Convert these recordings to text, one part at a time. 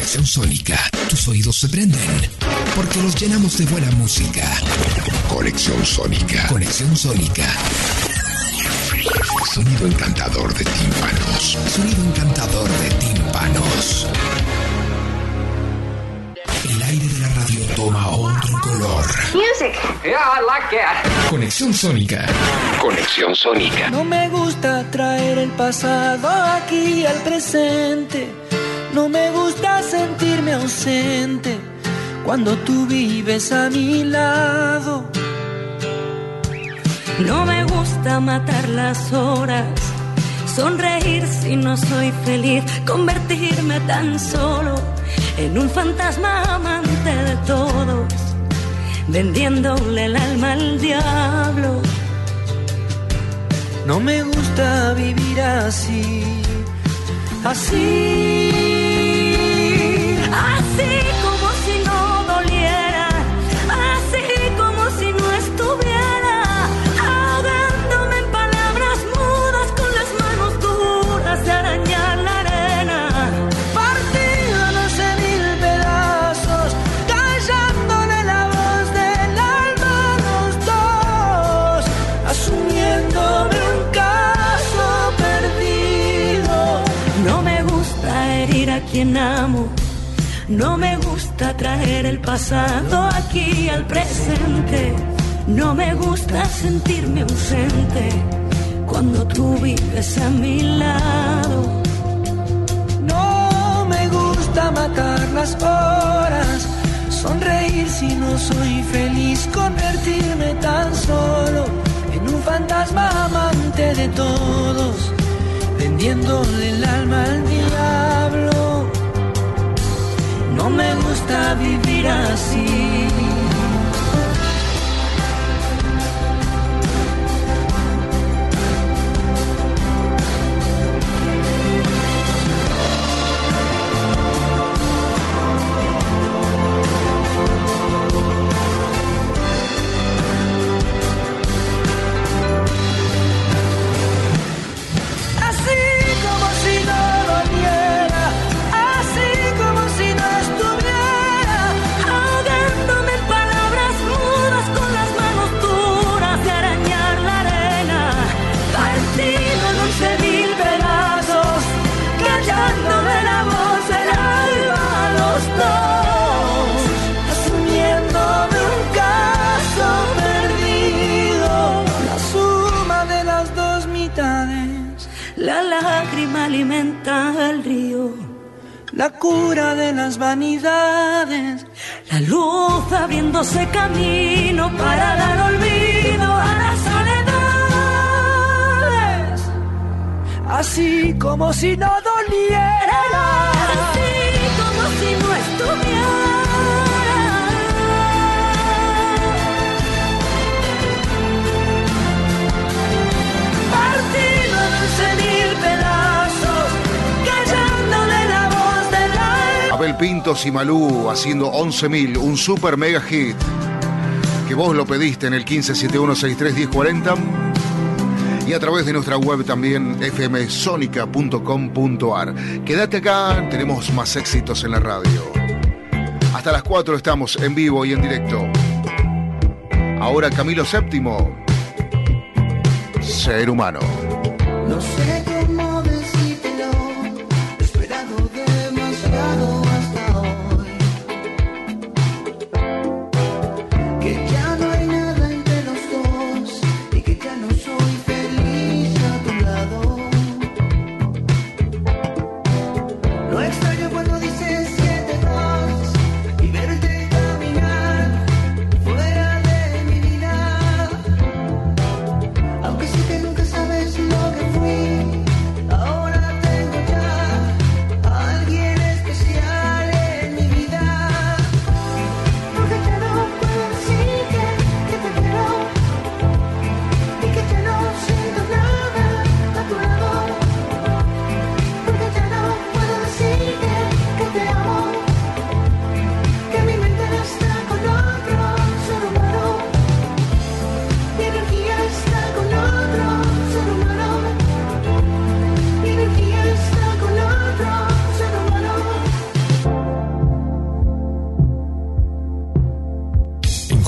Conexión Sónica. Tus oídos se prenden porque los llenamos de buena música. Conexión Sónica. Conexión Sónica. Sonido encantador de tímpanos. Sonido encantador de tímpanos. El aire de la radio toma otro color. Music. Yeah, I like that. Conexión Sónica. Conexión Sónica. No me gusta traer el pasado aquí al presente. No me gusta sentirme ausente cuando tú vives a mi lado. No me gusta matar las horas, sonreír si no soy feliz, convertirme tan solo en un fantasma amante de todos, vendiéndole el alma al diablo. No me gusta vivir así, así, así como si no doliera, así como si no estuviera, ahogándome en palabras mudas con las manos duras de arañar la arena, partido en 11.000 pedazos, callándole la voz del alma a los dos, asumiéndome un caso perdido. No me gusta herir a quien amo, no me gusta traer el pasado aquí al presente, no me gusta sentirme ausente cuando tú vives a mi lado. No me gusta matar las horas, sonreír si no soy feliz, convertirme tan solo en un fantasma amante de todos, vendiéndole el alma al diablo. No me gusta vivir así. La lágrima alimenta al río, la cura de las vanidades, la luz abriéndose camino para dar olvido a las soledades. Así como si no doliera, así como si no estuviera. Abel Pintos y Malú haciendo 11.000, un super mega hit que vos lo pediste en el 1571631040 y a través de nuestra web también fmsonica.com.ar. Quédate acá, tenemos más éxitos en la radio. Hasta las 4 estamos en vivo y en directo. Ahora Camilo VII, Ser Humano. No sé cómo decírtelo, he esperado demasiado hasta hoy, que ya no hay nada entre los dos y que ya no soy feliz a tu lado. No extraño cuando dices que te vas y verte caminar fuera de mi vida, aunque sé que nunca sabes lo que fui. Ahora tengo ya a alguien especial en mi vida, porque ya no puedo decirte que te quiero y que ya no siento nada a tu lado, porque ya no puedo decirte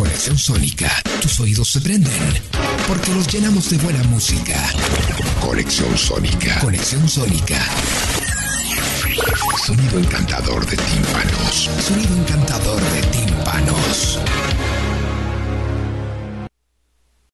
Conexión Sónica. Tus oídos se prenden porque los llenamos de buena música. Conexión Sónica. Conexión Sónica. Sonido encantador de tímpano.